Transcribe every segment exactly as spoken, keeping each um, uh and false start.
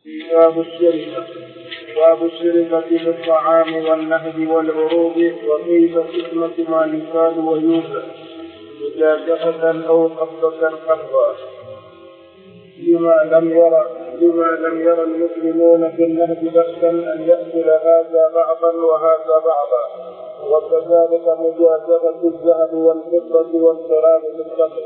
باب الشركة. باب الشركة في الطعام والنهب والعروض وكيف قسمة ما يقال ويوزن مجازفة أو قبضة قبضا. لما لم يرى لما لم يرى المسلمون في النهب بأسا أن يأكل هذا بعضا وهذا بعضا، وكذلك مجازفة الذهب والفضة والتراب بالصبر.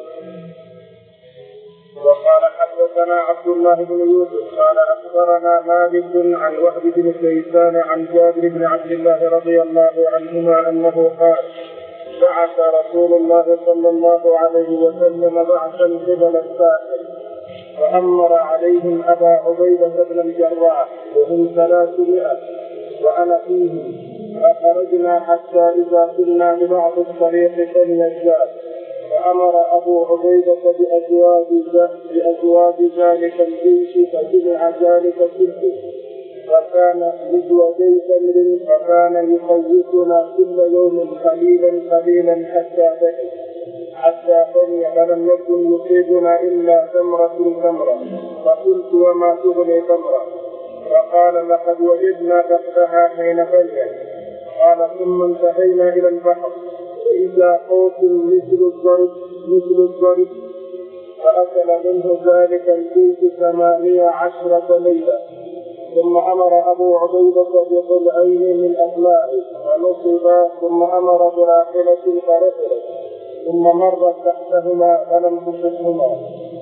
وقال حدثنا عبد الله بن يوسف قال أخبرنا مالك عن وهب بن كيسان عن جابر بن عبد الله رضي الله عنهما أنه قال: بعث رسول الله صلى الله عليه وسلم بعثا قبل الساحل وأمر عليهم أبا عبيدة بن الجراح وهم ثلاثمائة وأنا فيهم، فخرجنا حتى إذا كنا ببعض الطريق فليزداد، فأمر أبو عبيدة بأزواج, بأزواج ذلك الجيش فجمع ذلك كله، فكان مزوجي تمر، فكان يخوفنا كل يوم قليلا قليلا حتى بكي حتى بني، فلم يكن يصيبنا إلا تمرة تمرة. فقلت: وما تغني تمرة؟ فقال: لقد وجدنا تحتها حين بني. قال: ثم انتهينا إلى البحر إذا قوس مثل الضرب مثل الضرب فأكل منه ذلك الجيش ثمانية عشرة ليلة. ثم أمر أبو عبيدة بضلعين من أضلاعه فنصبا، ثم أمر براحلة فرحلت، ثم مر تحتهما فلم تصبهما.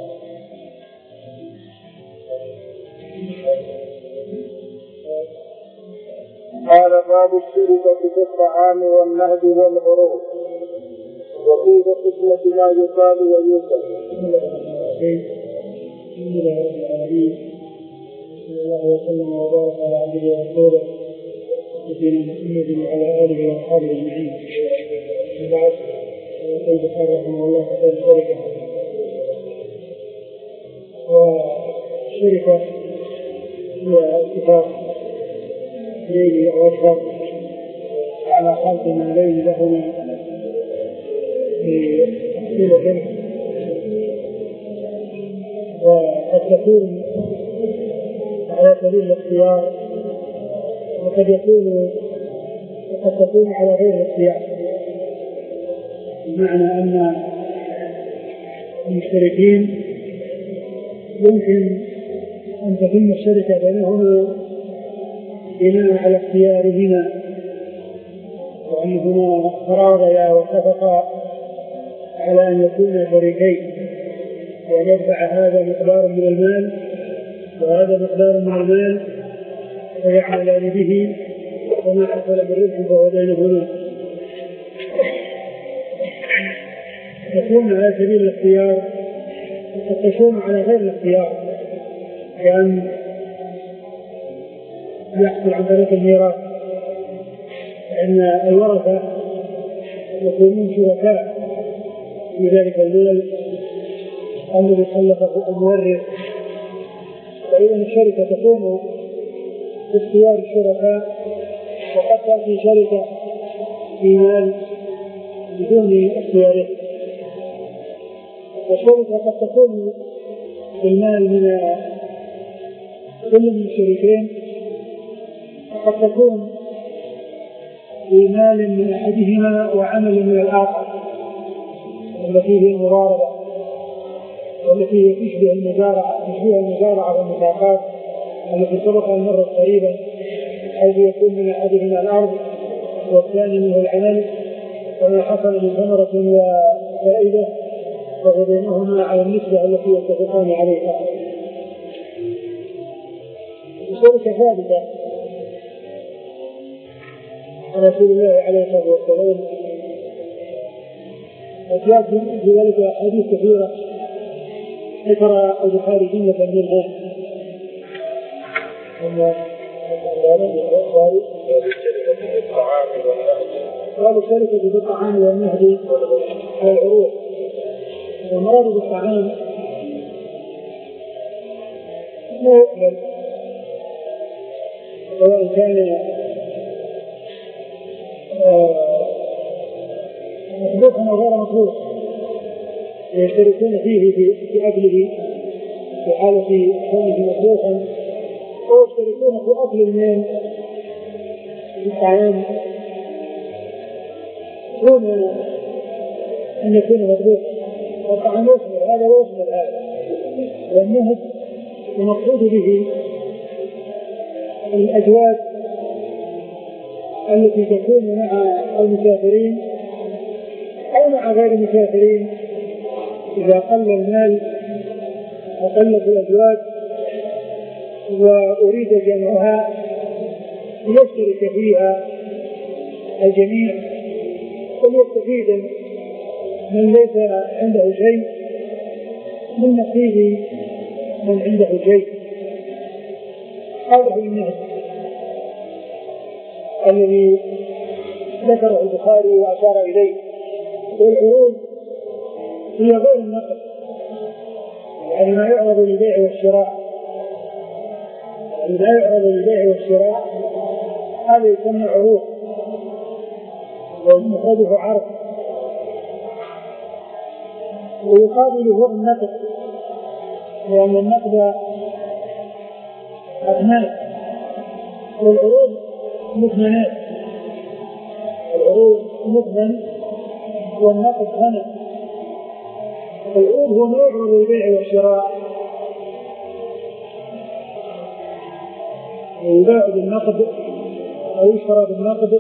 قال: باب الشركة في الطعام والنهب والعروض وكيف قسمة ما يقال ويوزن. الحمد لله رب العالمين، صلى الله وسلم وبارك على عبده ورسوله نبينا محمد وعلى آله وأصحابه أجمعين. وبعد، يقول البخاري رحمه الله في الشركة. والشركة هي اتفاق ليل أو أكثر على خلق مالين لهما في تحصيل الربح، وقد تكون على سبيل الاختيار وقد يكون وقد تكون على غير الاختيار، بمعنى أن المشتركين يمكن أن تتم الشركة بينهما بناء على اختيارهما، وأنهما تراضيا واتفقا على أن يكونا شريكين، وأن يدفع هذا مقدار من المال وهذا مقدار من المال ويعملان به، وما حصل من ربح فهو بينهما. تكون على سبيل الاختيار وقد تكون على غير الاختيار، كأن يحصل عن طريق الميراث، لأن الورثة يكونون شركاء في ذلك المال الذي خلفه المورث. فإذا الشركة تكون باختيار الشركاء، وقد تأتي شركة في مال بدون اختياره، والشركة قد تكون بالمال من كل من الشريكين، وقد تكون بمال من أحدهما وعمل من الآخر، التي هي المضاربة، والتي تشبه المزارعة تشبه المزارعة والمساقات التي سبق المرة قريبا، حيث يكون من أحدهما الأرض والثاني منه العمل، فما حصل من ثمرة وفائدة فهو بينهما على النسبة التي يتفقان عليها. الشركة ثابتة رسول الله عليه الصلاة والسلام، وجاءت في ذلك أحاديث كثيرة ذكر البخاري جملة منها. قال الشركة في الطعام والنهب والعروض. والمراد بالطعام مؤمن، سواء كان مطبوخا أو غير مطبوخ، يشتركون فيه في أكله في حالة كونه مطبوخا يشتركون في أكل المال الطعام دون أن يكون مضبوطا، والطعام يشمل هذا ويشمل هذا. والنهب المقصود به الأزواج التي تكون مع المسافرين أو مع غير المسافرين إذا قل المال وقلت الأزواج وأريد جمعها ليشترك فيها الجميع وليستفيد من ليس عنده شيء من نصيب من عنده شيء. هذا هو النهج الذي ذكره البخاري وأشار إليه. والعروض هي غير النقد، يعني ما يعرض للبيع والشراء، يعني ما يعرض للبيع والشراء هذا يسمى عروض ومفرده عرض، ويقابله النقد لأن النقد أثمان والعروض مثمنات. العروض مثمن والنقد غنم. العروض هو ما يعرض للبيع والشراء ويباع بالنقد أو يشترى بالنقد.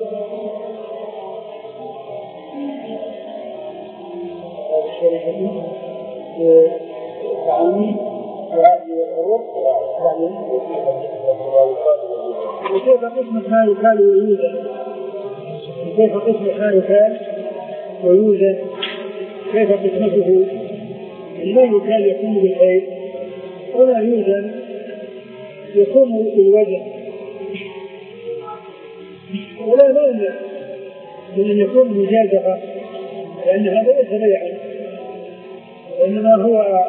وكيف قسم ما يكال ويوزن؟ كيف قسم ما يكال ويوزن؟ كيف قسمته؟ ما يكال يكون بالخير ولا يوزن يكون بالوزن، ولا مانع من أن يكون مجازفة، لأن هذا ليس بيعا وإنما هو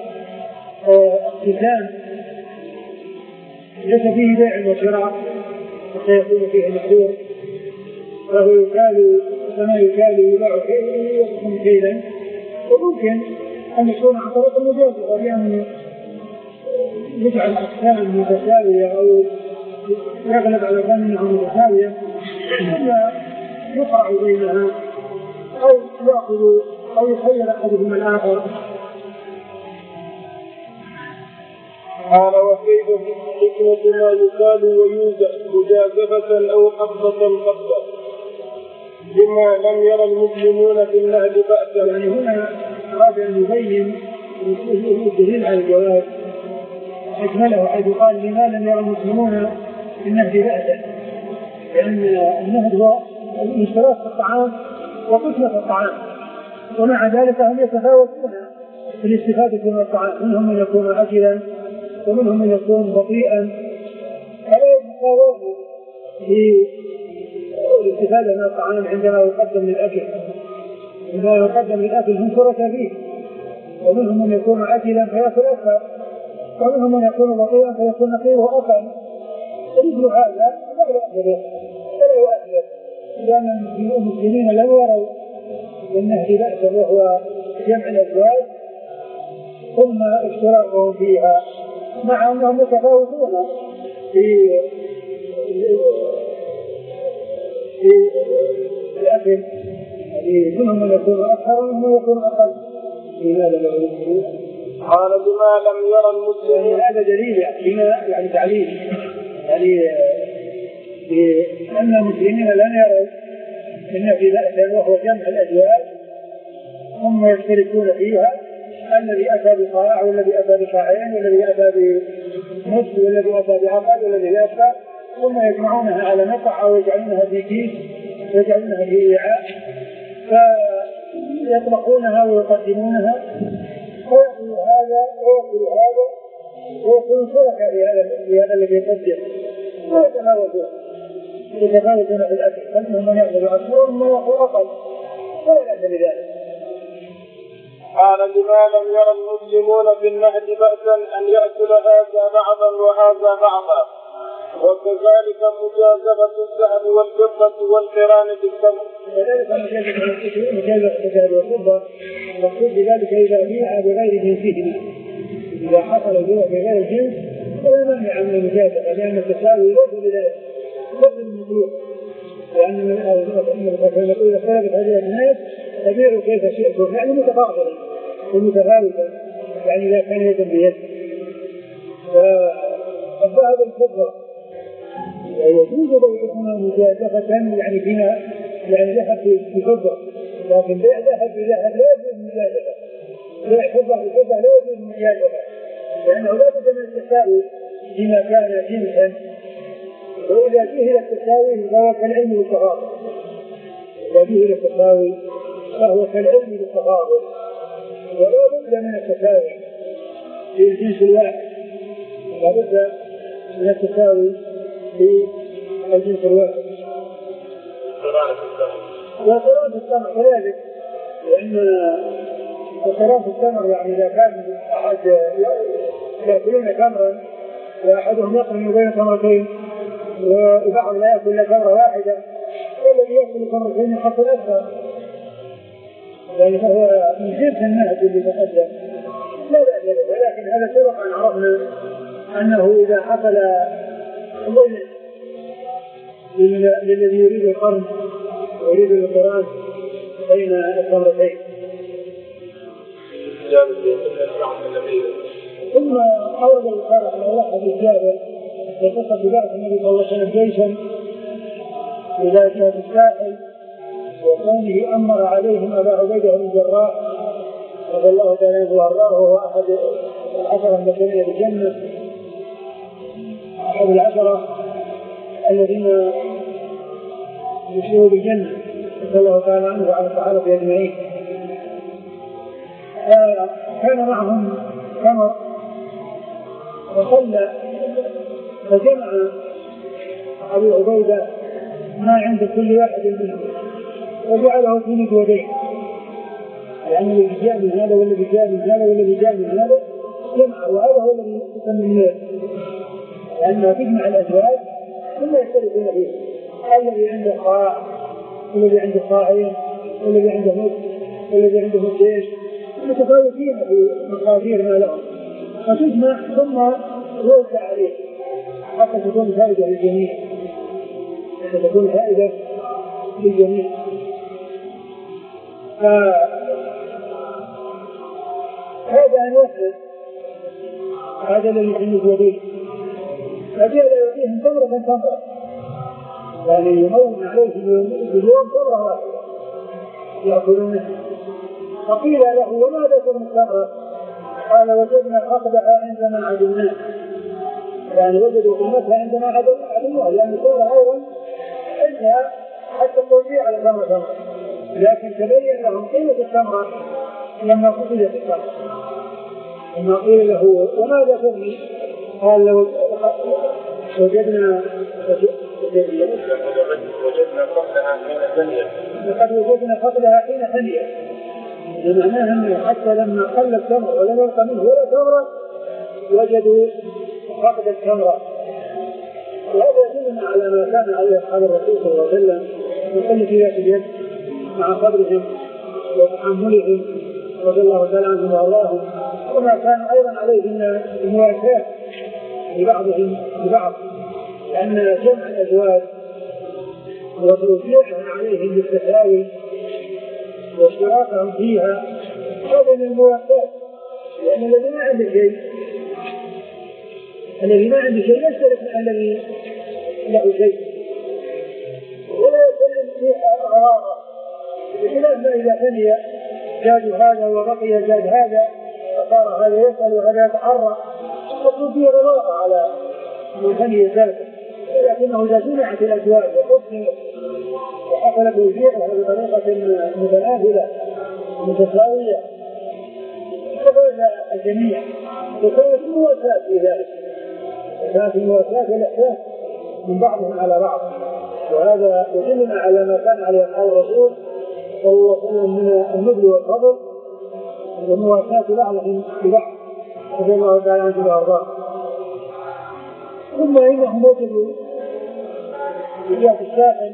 اقتسام ليس فيه بيع وشراء حتى يكون فيه مقدور، فهو يكال كما يكال يباع كيلا كيلا. وممكن أن يكون عن طريق المجازفة بأن يجعل أقسام متساوية أو يغلب على ظنها متساوية ثم يقع بينها أو يأخذ أو يخير أحدهما الآخر. قال وكيف حكمة ما يكال ويوزع مجازفة أو قبضة قبضة بما لم يرى المسلمون في النهج بأسا. يعني هنا أراد أن يبين الدليل على الجواز أكمله حيث قال لما لم يرى المسلمون في النهج بأسا، لأن النهج هو الاشتراك في الطعام وقسمة الطعام، ومع ذلك هم يتفاوتون في الاستفادة من الطعام، منهم من يكون أكلا ومنهم من يكون بطيئا، فلا يتفاوتوا في الاستفادة من الطعام عندما يقدم للأكل. عندما يقدم للأكل هم شركاء فيه، ومنهم من يكون أكلا فيأكل أكثر، ومنهم من يكون بطيئا فيكون نقيه أقل. ومثل هذا لا يؤثر ولا يؤثر لأن المسلمين لم يروا النهج بأسا وهو جمع الأزواج ثم اشتراكهم فيها، مع أنهم يتفاوتون في في الأكل، يعني منهم من يكون أكثر ومنهم من يكون أقل. لماذا لا يؤثرون؟ قال بما لم يرى المسلمين. يعني هذا دليل يعني يعني تعليل يعني بأن المسلمين لم يروا النهج بأسا وهو جمع الأزواج ثم يشتركون فيها، الذي أتى بصاع والذي أتى بصاعين والذي أتى بنصف والذي أتى بعقد والذي أتى، ثم يجمعونها على نقع أو يجعلونها في كيس ويجعلونها في وعاء فيطبخونها ويقدمونها، ويأكل هذا ويأكل هذا ويكون شركاء لهذا الذي يقدم ويتفاوتون يتفاوتون في الأكل، فمنهم من يأكل أكثر ومن يأكل أقل ولا بأس بذلك. قال لما لم يرى المسلمون في النهج بأسا أن يأكل هذا بعضا وهذا بعضا، وكذلك مجازفة الذهب والفضة والقران بالثمن. وذلك مجازفة الذهب والفضة مقصود بذلك إذا بيع بغير جنسهما، إذا حصل البيع بغير الجنس ولا منع من المجازفة، لأن التساوي ليس بذلك ليس بالمطلوب، لأن المقولة ثابت هذه الناس تبيع كيف شئتم، يعني متفاضلا ومتفاوتا، يعني إذا كان يدا بيد. فالذهب الفضة يجوز بيعهما مجازفة، يعني فيما يعني ذهب بفضة، لكن بيع ذهب بذهب لا يجوز مجازفة، بيع فضة بفضة لا يجوز مجازفة، لأنه لا بد من التساوي فيما كان جنسا، وإذا فيه إلى التساوي فهو كالعلم والتفاضل، إذا فيه إلى التساوي فهو كالعلم والتفاضل، ولا بد من التساوي في الجنس الواحد، لا بد من التساوي في الجنس الواحد. وقرآن التمر كذلك، لأن قرآن التمر يعني إذا كان أحد يأكلون تمرا وأحدهم يقرن بين تمرتين وبعض لا يأكل إلا تمرة واحدة، والذي يأكل تمرتين يحصل أكثر، يعني فهو من جنس النهج اللي تقدم لا بأس به، ولكن هذا سبق أن عرفنا أنه إذا حصل ضيق للذي يريد القرن ويريد القران بين التمرتين. ثم أورد البخاري رحمه الله حديث جابر في قصة بعث النبي صلى الله عليه وسلم جيشا إلى جهة الساحل، وكونه أمر عليهم أبا عبيدة بن الجراح رضي الله تعالى عنه وأرضاه، وهو أحد العشرة الذين بالجنة، أحد العشرة الذين يشيروا بالجنة نسأل الله تعالى عنه وعلى الصحابة أجمعين. كان معهم تمر وصلى، فجمع أبو عبيدة ما عند كل واحد منهم وجعله في مدودين، يعني الذي جاء من هذا والذي جاء من هذا والذي جاء من هذا جمع، وهذا هو الذي يسمى الليل، لأنها تجمع الأزواج ثم يشتركون فيه، الذي عنده قاع والذي عنده قاعين والذي عنده مد والذي عنده مدين، متفاوتين في مقادير ما لهم، فتجمع ثم يوزع عليه حتى تكون فائدة للجميع، حتى تكون فائدة للجميع. هذا أن يحدث هذا الذي في المزودين، فجعل يعطيهم تمرة تمرة، يعني يمون عليهم اليوم تمرة واحدة يأكلونها. فقيل له وماذا تكون التمرة؟ قال وجدنا قصدها عندما عدلناه، يعني وجدوا قيمتها عندما عدلناه، لأن التمرة أيضا عندها حتى التوزيع على تمرة تمرة، لكن تبين لهم قيمة التمرة لما قصدت التمرة. لما قيل له وماذا تغني؟ قال لو وجدنا وجدنا قبلها حين ثانية، لقد وجدنا قبلها حين ثانية، بمعناها أنه حتى لما قل التمر ولم يبق منه ولا تمرة وجدوا فقد التمرة. وهذا يدلنا على ما كان عليه أصحاب الرسول صلى الله عليه وسلم من قلة ذات اليد مع صبرهم وتحملهم رضي الله تعالى عنهم وارضاهم، وما كان ايضا عليه من المواساة لبعضهم لبعض، لان جمع الازواج وتوزيعهم عليهم بالتساوي واشتراكهم فيها هذا من المواساة، لان الذي ما عنده شيء الذي ما عنده شيء يشترك مع الذي له شيء ولا يسلم في اغراضه، بخلاف ما اذا ثني زاد هذا وبقي زاد هذا فصار هذا يسأل وهذا يتحرى، تكون فيه غلاظة على من ثني ذلك، لكنه إذا جمعت الأزواج وقسمت وحصل توزيعها بطريقة متناسبة متساوية ففاز الجميع، وكانت المواساة في ذلك، وكانت المواساة والإحسان من بعضهم على بعض. وهذا يدلنا على ما كان عليه أصحاب الرسول صلى الله عليه وسلم من النبل والفضل ومواساة بعضهم ببعض رضي الله تعالى عنه وارضاه. ثم انهم وجدوا في جهة الساحل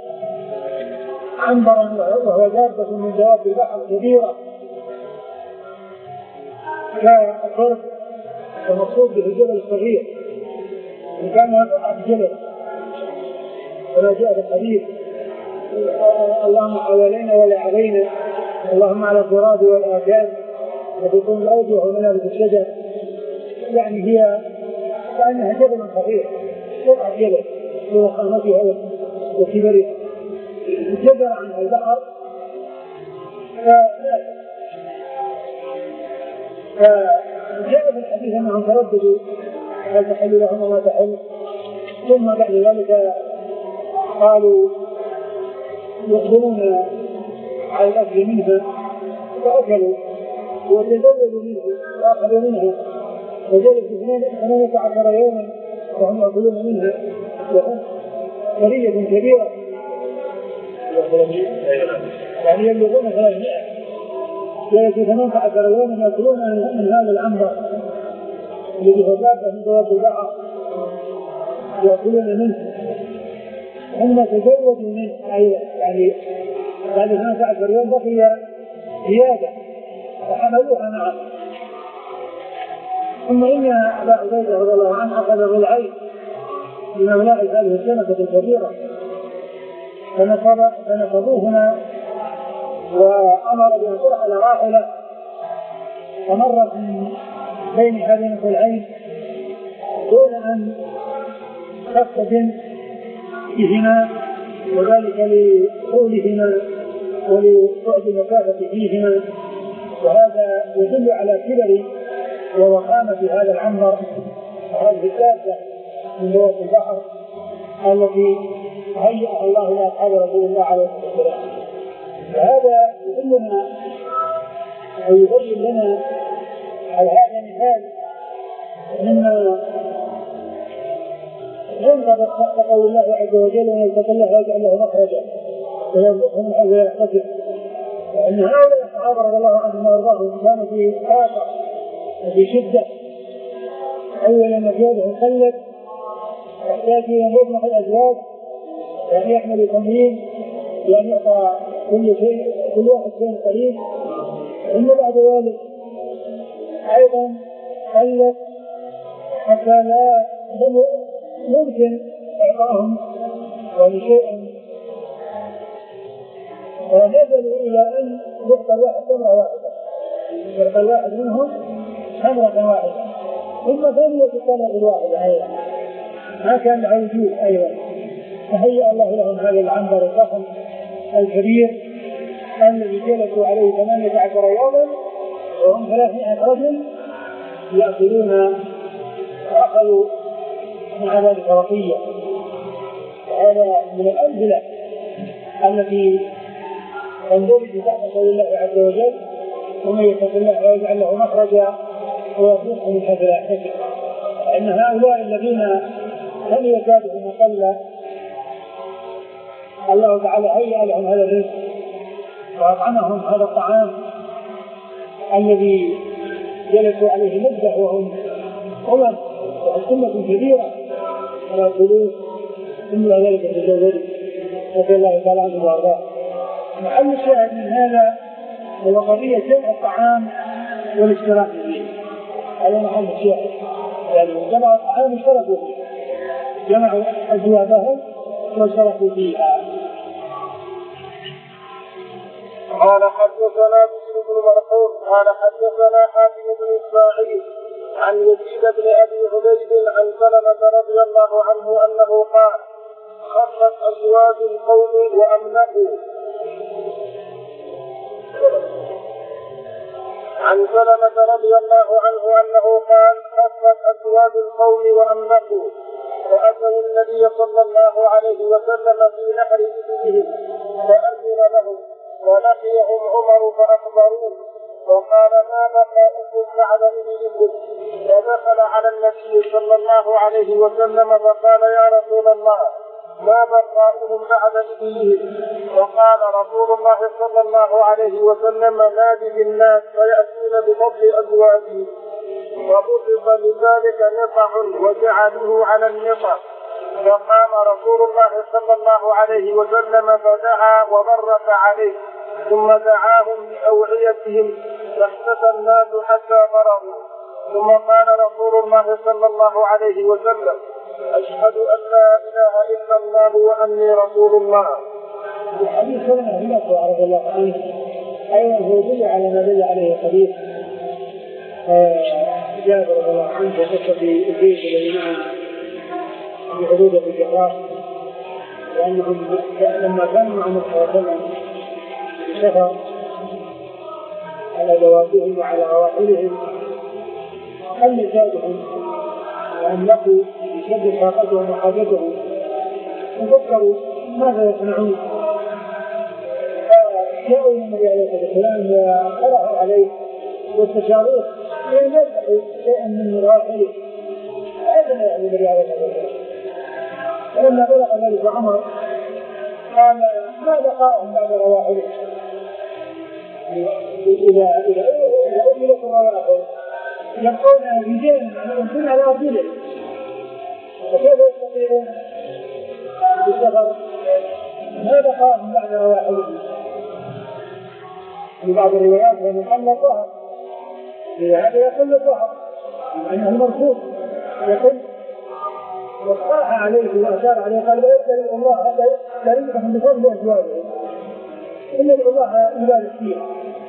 عنبرا وهو دابة من دواب البحر كبيرة كالصرف المقصود به الجبل الصغير إن كان هذا جبل ولا جاء بالحديث اللهم حوالينا ولا علينا اللهم على التراب والآكام وبطون الأرض ومنابت الشجر، يعني هي كأنها جبل صغير قطعة جبل بوخامتها وكبرها جبل عن البحر. فجاء في الحديث أنهم ترددوا هل تحل لهم وما تحل، ثم بعد ذلك قالوا يقبلون على الأكل منها فأكلوا وتزودوا منه وأخذوا منها وجلسوا ثمانية عشر يوما وهم يأكلون منها وهم قرية كبيرة يعني يبلغون ثلاثمائة جلسوا ثمانية عشر يوما يأكلون من هذا العنبر الذي هو دابة من دواب البحر يأكلون منه، هم تزودوا منه أيضا يعني بعد ثمانية عشر يوم بقي زيادة وحملوها معه. ثم إن أبا عبيدة رضي الله عنه أخذ بالعين من أولاء هذه السنة الكبيرة فنصبوهما وأمر بأن ترحل راحلة ومرت من بين هذين العين دون أن تقتدم بهما وذلك لطولهما ولبعد المسافة فيهما، وهذا يدل على كبر ووخامة هذا العنبر وهذه الدابة من دواب البحر التي هيأها الله لأصحاب رسول الله عليه الصلاة والسلام. وهذا يدلنا أو يبين لنا على هذا مثال مما ينقض قول الله عز وجل ومن يتق الله يجعل له مخرجا ويرزقه من حيث لا يحتسب، وأن هؤلاء الصحابة رضي الله عنهم وأرضاهم كانوا في خاطر وفي شدة، أولا مجهودهم قلت يحتاج إلى مبلغ الأزواج يعني يحمل تمرين يعني يعطى كل شيء كل واحد شيء قليل، ثم بعد ذلك أيضا قلت حتى لا ممكن إعطاهم يعني شيئا، ونزلوا إلى أن يعطى الواحد تمرة واحدة يعطى الواحد منهم تمرة واحدة ثم ثانية التمرة الواحدة أيضا ما كان له وجود أيضا. فهيأ الله لهم هذا العنبر الضخم الكبير الذي جلسوا عليه ثمانية عشر يوما وهم ثلاثمائة رجل يأكلون وأخذوا مع ذلك رقية. وهذا من الأمثلة التي تندرج تحت قول الله عز وجل ومن يتق الله ويجعل له مخرجا ويرزقه من حيث لا يحتسب، لأن هؤلاء الذين لم يكادوا قل الله تعالى هيأ لهم هذا الرزق وأطعمهم هذا الطعام الذي جلسوا عليه مدة وهم أمم وأمة كبيرة ولا قلوب ثم ذلك تزودوا رضي الله تعالى عنه وأرضاه. محل الشاهد من هذا هو قضية جمع الطعام والاشتراك فيه، هذا محل الشاهد يعني جمع الطعام اشتركوا فيه جمعوا أزواجهم واشتركوا فيها. قال حدثنا بشر بن مرحوم قال حدثنا حاتم بن اسماعيل عن يزيد بن ابي عبيد عن سلمة رضي الله عنه انه قال خفت ازواج القوم وامنعوا. عن سلمة رضي الله عنه انه قال خفت ازواج القوم وامنعوا فاتوا النبي صلى الله عليه وسلم في نحر ابلهم فاذن لهم ولقيهم عمر فأخبروه وقال ما بقاؤكم بعد إبلكم، فدخل على النبي صلى الله عليه وسلم فقال يا رسول الله ما بقاؤهم بعد إبلهم، وقال رسول الله صلى الله عليه وسلم نادي بالناس فيأتون بفضل أزواجهم، وبسط لذلك نطع وجعلوه على النطع، فقام رسول الله صلى الله عليه وسلم فدعا وبرك عليه ثم دعاهم بأوعيتهم فاحتفى الناس حتى فرغوا، ثم قال رسول الله صلى الله عليه وسلم: أشهد أن لا إله إلا الله وأني رسول الله. الحديث سلمة بن أكوع رضي الله عنه أيضا هو دل على ما دل عليه الحديث جابر رضي الله عنه في قصة الجيش الذي معه في حدود الجراح، لأنهم لما كانوا مع النبي صلى الله عليه وسلم سفر على دوابهم وعلى رواحلهم أن يساعدهم وأملكوا بشد طاقتهم وحاجتهم وفكروا ماذا يصنعون، فجاءوا النبي عليه الصلاة والسلام وقرأوا عليه واستشاروه لأن يلتقوا شيئا من رواحله هذا يعني النبي عليه الصلاة والسلام. فلما بلغ ذلك عمر قال: ما لقاهم بعد رواحله؟ إذا إذا أملك رواحل يبقون رجال يمكن على أرجله، فكيف يستطيعون بالسفر؟ ما لقاهم بعد رواحله؟ في بعض الروايات أنه قل الظهر، لهذا يقل الظهر أنه مرفوض يقل، واقترح عليه وأشار عليه قال: لا يسأل الله كريمكم بفضل أزواجه إلا الله يبارك فيها.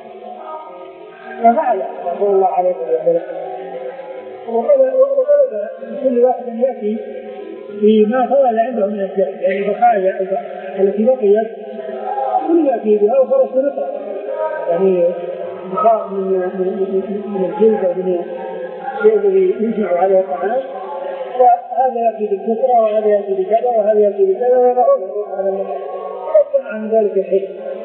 ففعل رسول الله عليه وسلم، وطلب كل واحد يأتي بما فضل عنده من الشيء، يعني البقايا التي بقيت كل يأتي بها وفرش نصر، يعني بقاء من من الجلد أو من الشيء الذي يجمع عليه الطعام، وهذا يأتي بالكسرة وهذا يأتي بكذا وهذا يأتي بكذا ويضعونه عن ذلك الحين.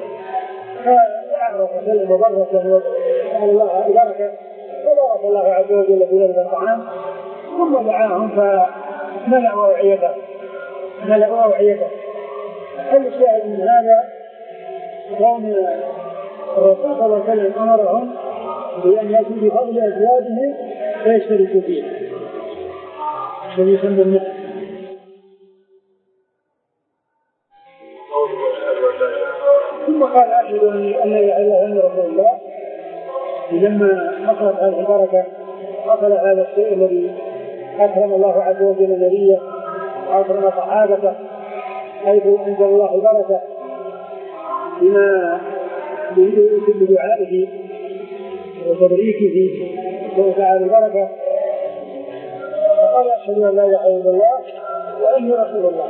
فأعرف سلم وبرك وقال الله بركة وبارك الله عز وجل في ذلك الطعام، ثم دعاهم فملأوا أوعيته ملأوا أوعيته. الشاهد من هذا كون الرسول صلى الله عليه وسلم أمرهم بأن يأتوا بفضل أزواجهم فيشتركوا فيه الذي يسمى النفس. ثم قال: أشهد أن لا إله إلا رسول الله. لما حصلت هذه البركة حصل هذا الشيء الذي أكرم الله عز وجل نبيه وأكرم صحابته، حيث أنزل الله البركة بما بدعائه وتبريكه وتعالى البركة، فقال: أشهد أن لا إله إلا الله وأني رسول الله.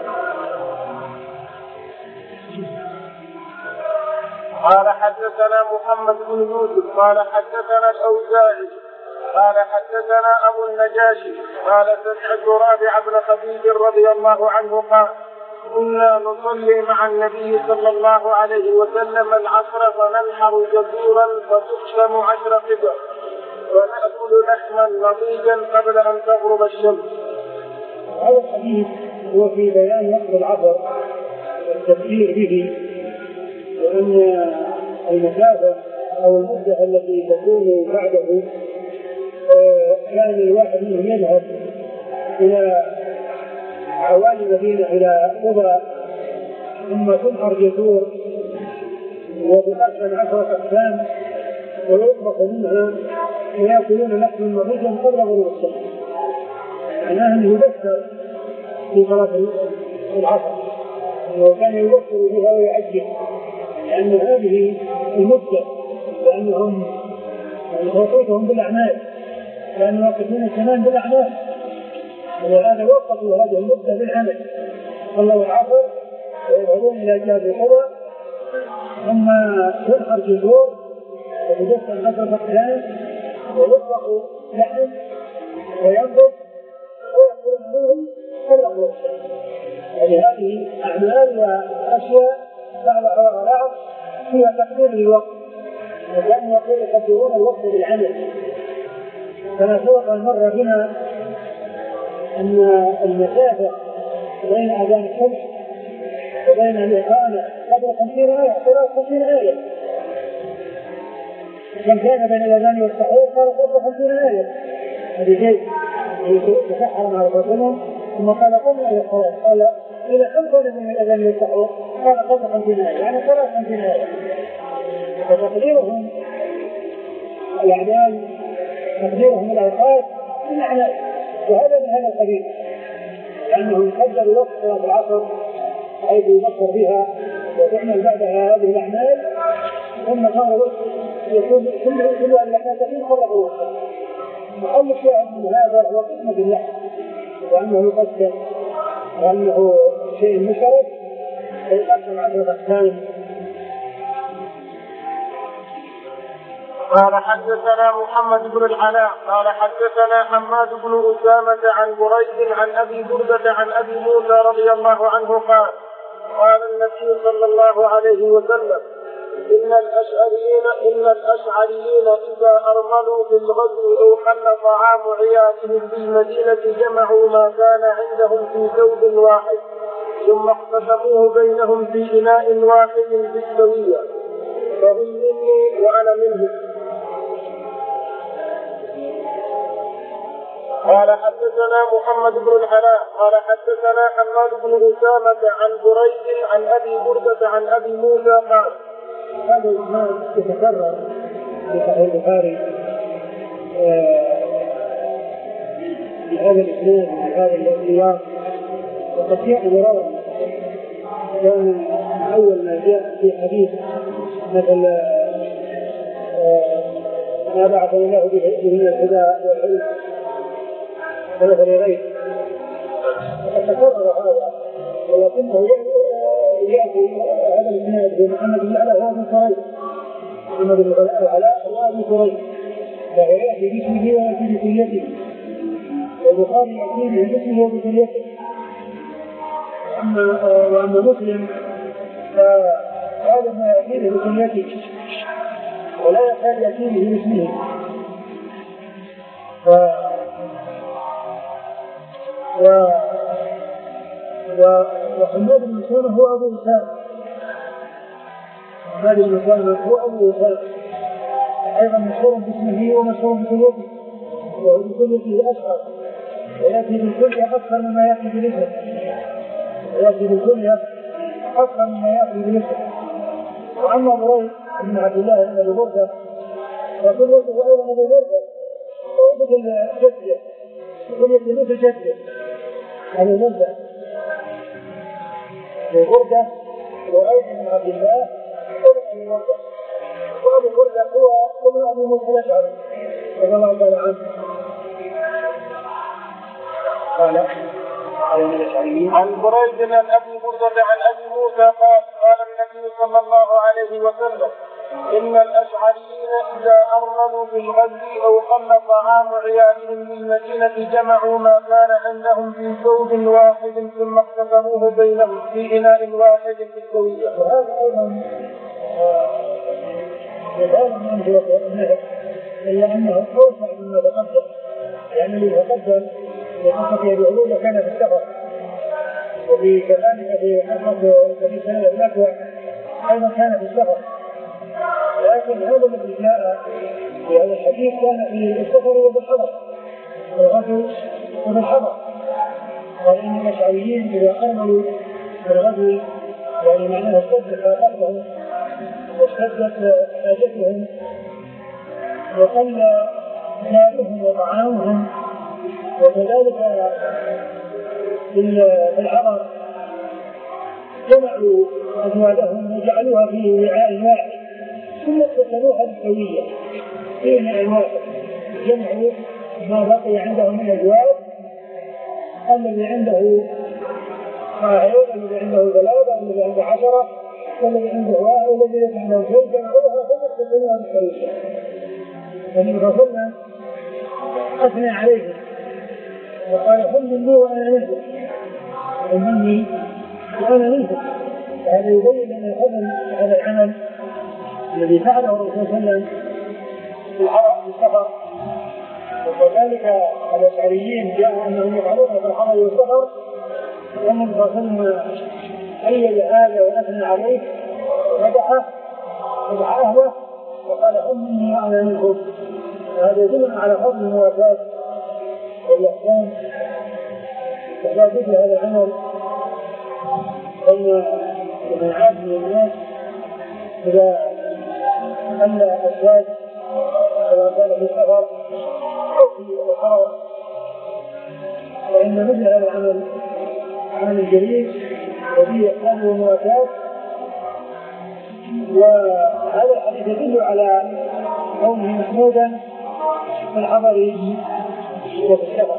قال: حدثنا محمد بن يوسف قال حدثنا الأوزاعي قال حدثنا أبو النجاشي قال: سمعت رافع بن خديج رضي الله عنه قال: كنا نصلي مع النبي صلى الله عليه وسلم العصر فننحر جزورا فتقسم عشر قطع ونأكل لحما نضيجا قبل أن تغرب الشمس. هذا الحديث هو في بيان وقت العصر والتفكير به، وأن المسافة أو المدة التي تكون بعده كان الواحد منهم يذهب إلى عوالي المدينة إلى قبى ثم تنحر جزور وتقسم عشرة أقسام ويطبخ منها ويأكلون لحما نضيجا قبل غروب الشمس. معناه أنه يبكر في صلاة العصر وكان يبكر بها ويعجل، لأن هذه المدة لأنهم يخططهم بالأعمال، لأنهم يوقفون الزمان بالأعمال، ولهذا وقفوا هذه المدة بالعمل. صلوا العصر ويذهبون إلى جهة القبى ثم تنحر جزور وتجسم عشرة أقسام ويطبخ لحم وينضج ويأكل منه قبل غروب الشمس. يعني هذه أعمال وأشياء بعضها وراء بعض فيها تقدير للوقت، وكانوا يقدرون الوقت بالعمل. كما سبق المرة بنا أن المسافة بين أذان الصبح وبين الإقامة قبل خمسين آية قرابة خمسين آية، كم كان بين الأذان والسحور قال قبل خمسين آية. هذه شيء يتسحر مع الرسول ثم قال قمنا إلى الصلاة قال إلى كم كان بين الأذان والسحور قال قبل خمسين آية، يعني قرابة خمسين آية. فتقديرهم الأعمال تقديرهم الأوقات بالأعمال وهذا من هذا القبيل، لأنه يقدر وقت صلاة العصر حيث يبصر بها وتعمل بعدها هذه الأعمال، ثم صار يكون كل كل الأعمال تكون قبل الوقت. محل الشاهد من هذا هو قسمة اللحم، وأنه يقدر وأنه شيء مشترك فيقسم عنه أقسام. قال حدثنا محمد بن العلاء قال حدثنا حماد بن أسامة عن بريد عن أبي بردة عن أبي موسى رضي الله عنه قال قال النبي صلى الله عليه وسلم إن الأشعريين إن الأشعريين إذا أرملوا في الغزو أو حل طعام عيالهم بالمدينة جمعوا ما كان عندهم في ثوب واحد ثم اقتسموه بينهم في إناء واحد بالسوية، فهم مني وأنا منهم. قال حدثنا محمد بن العلاء قال حدثنا حماد بن أسامة عن بريد عن أبي بردة عن أبي موسى قال. هذا الإسناد يتكرر في صحيح البخاري بهذا الإسناد بهذا السياق، وقد جاء مرارا. كان أول ما جاء في حديث مثل ما بعث الله به من الهدى والعلم كمثل غيث، وقد تكرر هذا، ولكنه يأتي هذا الإسناد بمحمد بن العلاء وابن كريب. محمد بن العلاء وابن كريب فهو يأتي باسمه ويأتي بكليته، والبخاري يأتي باسمه وبكليته. وأما مسلم فهذا ما يأتيه بكليته ولا يكاد يأتيه باسمه. ف و وحماد بن أسامة هو أبو أسامة، حماد بن أسامة هو أبو أسامة أيضا مشهور باسمه ومشهور بكليته، وبكليته أشهر، ويأتي بالكلية أكثر مما يأتي بالاسم، ويأتي بالكلية أكثر مما يأتي بالاسم. وأما بريد بن عبد الله بن أبي بردة فكليته أيضا أبو بردة مثل جده، كليته مثل جده أبو بردة أبو بردة وأيضا بن عبد الله ابن أبي بردة، وأبو بردة هو ابن أبي موسى الأشعري رضي الله تعالى عنه. قال عن بريد عن أبي بردة عن أبي موسى قال قال النبي صلى الله عليه وسلم إن الأشعريين إذا أرملوا بالغزو أو قل طعام عيالهم بالمدينة جمعوا ما كان عندهم في ثوب واحد ثم اقتسموه بينهم في إناء واحد بالسوية. وهذا أيضا يقال من هو إلا أنه أوسع مما تقدم، لأنه يعني يتقدم في قصة أبي عروبة كان في السفر، وفي كذلك في قصة النبي صلى الله عليه وسلم أيضا كان في السفر. لكن هذا الذي جاء في هذا الحديث كان في السفر وفي الحضر، الغزو وفي الحضر. قال إن الأشعريين إذا أرملوا في الغزو يعني معناه اشتدت طاقتهم واشتدت حاجتهم وقل مالهم وطعامهم، وكذلك في الحضر جمعوا أزواجهم وجعلوها في وعاء واحد ثم اقتسموها بالسوية في وعاء واحد. جمعوا ما بقي عندهم من أزواج، الذي عنده قاعدة، الذي عنده ثلاثة، الذي عنده عشرة، والذي عنده واحد، والذي عنده شيء، جمعوها ثم اقتسموها بالسوية. النبي صلى الله عليه وسلم أثنى عليهم وقال هم مني وأنا منكم، هم مني وأنا منكم. هذا يبين أن الفضل هذا العمل الذي فعله الرسول صلى الله عليه وسلم في الحرم في السفر، وكذلك الأشعريين جاءوا أنهم يفعلون في الحرم والسفر، والنبي صلى الله عليه وسلم أيد هذا وأثنى عليه ومدحه مدح أهله وقال هم مني وأنا منكم. هذا يدل على فضل المواساة والإحسان وإحسان هذا العمل بين جماعات من الناس إذا أن الأشياء سواء كان في السفر أو في الحرم فإن مثل هذا العمل عمل الجليل وفيه إحسان ومواساة. وهذا الحديث يدل على كونه محمودا في الحضر وفي السفر.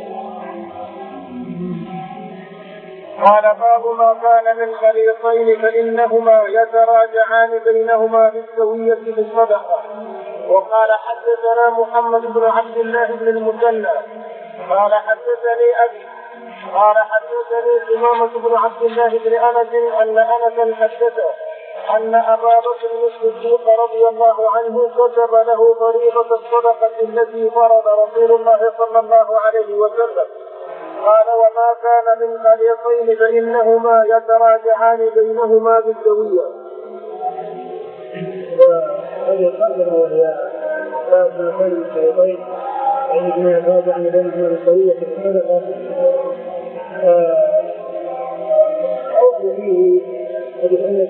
قال باب ما كان من خليطين فإنهما يتراجعان بينهما بالسوية بالصدقة. وقال حدثنا محمد بن عبد الله بن المثنى قال حدثني أبي قال حدثني إمامة بن عبد الله بن أنس أن أنسا حدثه أن أبا بكر الصديق رضي الله عنه كتب له فريضة الصدقة التي فرض رسول الله صلى الله عليه وسلم. قال وما كان من خليطين فإنهما يتراجعان بينهما بالسوية. وهذه القاعدة وهي باب ما كان من خليطين فإنهما يتراجعان بينهما بالسوية في الصدقة. أول فيه حديث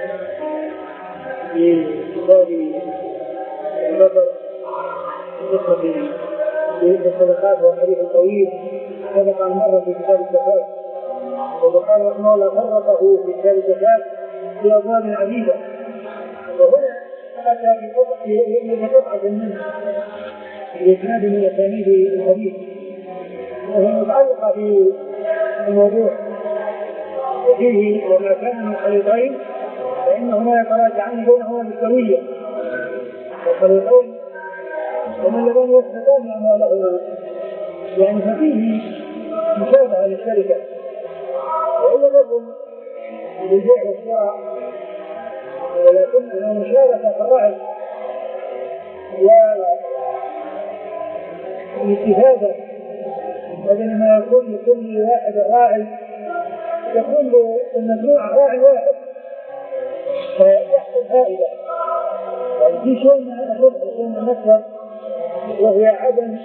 في كتاب البصر قصة في الصدقات والحديث الطويل سبق أن مر في كتاب الزكاة. وقال رحمه الله فرقه في كتاب الزكاة في أبواب عديدة. وهنا أتى بقطعة منه بإسناد من أسانيد الحديث وهي متعلقة في الموضوع. وفيه وما كان من خليطين فإنهما يتراجعان بينهما بالسوية. والخليطين ومن لبن يفتدان أموالهما يعني ففيه مشابهة للشركة. وإلا لكم بالبيع والشراء ولكن مشاركة في الرعي والاستفادة. وبينما يكون لكل واحد راعي يكون المجموعة راعي واحد فيحصل فائدة. في شيء من الربح شيء من المكسب وهي عدم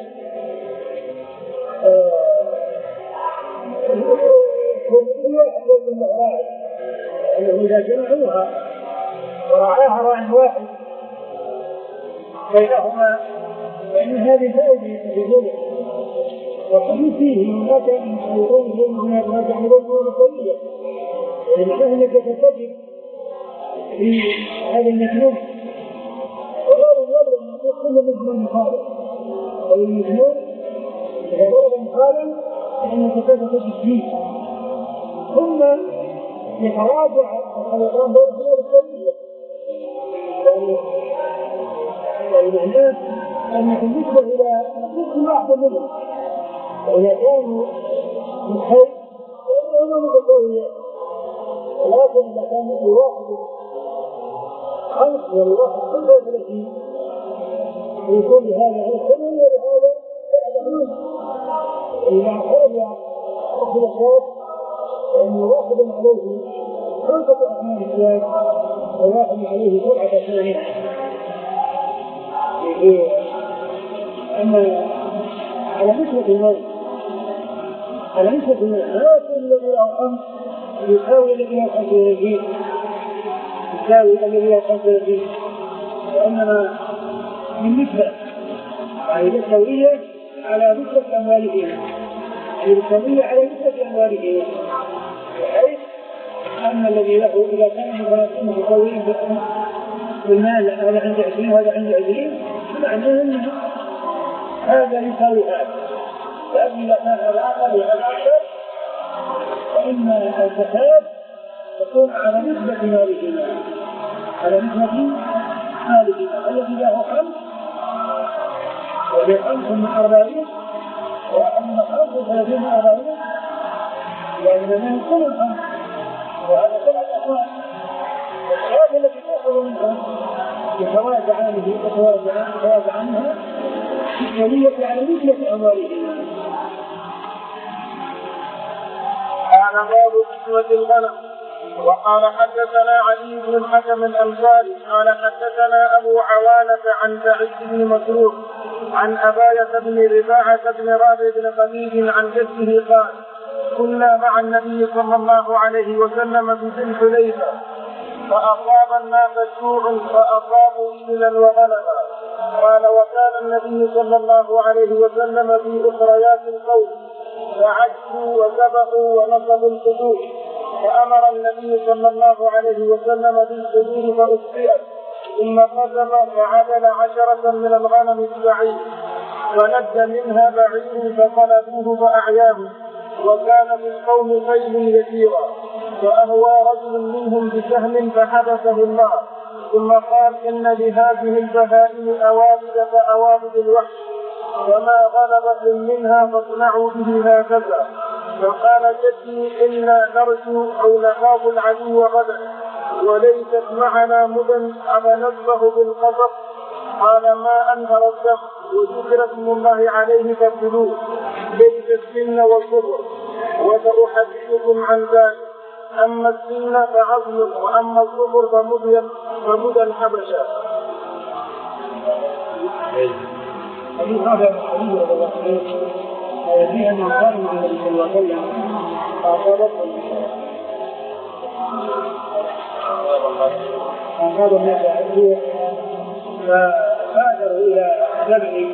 كل واحد يكون راعي لأنه إذا جمعوها ورعاها راعي واحد بينهما فإن هذه فائدة يستفيدون. وقد فيه ما كان من خليطين بينهما يتراجعان بينهما بالسوية لأن أهلك تستجب في هذا المجنون. وقالوا يضرب المجنون كل مجنون مخالف والمجنون إذا ضرب مخالف فإن تكاد تجد فيه ثم يتراجع الخليطان بينهما بالسوية. والمعنى أن بالنسبة إلى كل واحد منهم وإذا كانوا من خير فإنهما متساويان. ولكن إذا كان الواحد خمس والواحد خمسة وثلاثين يكون لهذا غير ولهذا يعلمون. إذا خرج أخذ الشاب فإن واحد عليه خمسة أثمان الشاب وواحد عليه سبعة أثمان. أما على نسبة الموت على نسبة الموت لا يكون الذي له خمس يساوي الذي له خمسة وثلاثين يساوي الذي له خمسة وثلاثين وإنما من نسبة يعني السوية على نسبة أموالهم يعني السوية على نسبة أموالهم بحيث أن الذي له إذا كان ثلاثين مساويين بالمال هذا عند عشرين وهذا عند عشرين معناه أنه هذا يساوي هذا. فأبي إذا كان هذا أقل وهذا أكثر فإن الزكاة تكون على نسبة مالهما على نسبة مالهما. الذي له خمس وله خمس من أربعين وأحد من خمس وثلاثين من أربعين يعني من كل الخمس وهذا سبعة أخوان. هذا الذي تأخذ منهم يتواجع عنه يتواجع عنها السوية على نسبة أموالهما. كان باب قسمة الغنم. وقال حدثنا علي بن الحكم الأنصاري قال حدثنا أبو عوانة عن سعيد بن مسروق عن أباية بن رفاعة بن رافع بن خديج عن جده قال كنا مع النبي صلى الله عليه وسلم في ذي الحليفة فأصاب الناس جوع فأصابوا إبلا وغنما. قال وكان النبي صلى الله عليه وسلم في أخريات القوم فعجلوا وذبحوا ونصبوا القدور، فأمر النبي صلى الله عليه وسلم بالقدور فأسقيت، ثم قسم فعدل عشرة من الغنم ببعير، فند منها بعير فطلبوه فأعياه، وكان في القوم خيل يسيرا، فأهوى رجل منهم بسهم فحبسه الله، ثم قال إن لهذه البهائم أوابد فأوابد الوحش، وما غلبكم منها فاصنعوا به هكذا. فقال جدي إنا نرجو أو نخاف العدو غدا وليست معنا مدن أفنصبه بالقصب. قال ما أنهر الدم وذكر اسم الله عليه فاقتلوه، ليس السن والصبر، وسأحدثكم عن ذلك. أما السن فعظم، وأما الصبر فمدى فمدى الحبشة. حديث هذا الحديث رضي الله عنه فيه أن كان النبي صلى الله عليه وسلم فأصابته فأصاب الناس الجوع فبادروا إلى ذبح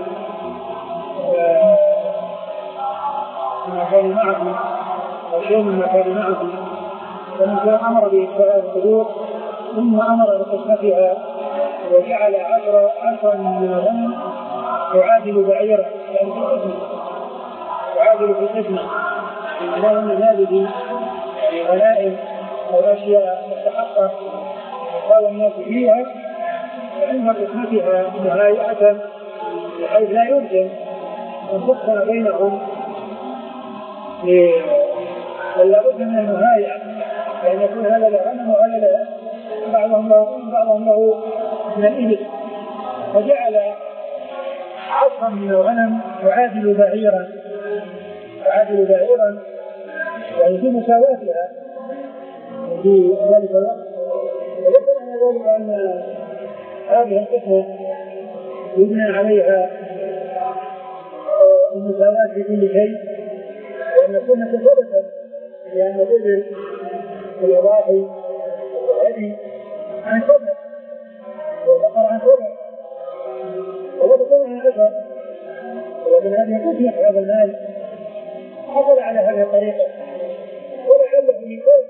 ما كان معهم أو شيء مما كان معهم، فمن كان أمر بإسراء القدور ثم أمر بقسمتها وجعل عشر عشرا من الغنم يعادل بعيرا، يعني في القسم يعادل في القسم لأن هذه غنائم أو أشياء مستحقة قال الناس فيها، فإن قسمتها نهاية بحيث لا يمكن أن تقسم بينهم، بل لابد من النهاية، لأن يكون هذا لغنم وهذا له، بعضهم له بعضهم له من الإبل، فجعل عشرا من الغنم يعادل بعيرا يعادل بعيرا يعني في مساواتها في ذلك الوقت. وذكر أن ذلك أن هذه القسمة يبنى عليها المساواة في كل شيء، لأن السنة ثبتت لأن الإبل والأضاحي والهدي عن سبع والبقر عن سبع وذكر عن عشر، ولكن هذه قسمت هذا المال حصل على هذه الطريقة، ولعله يكون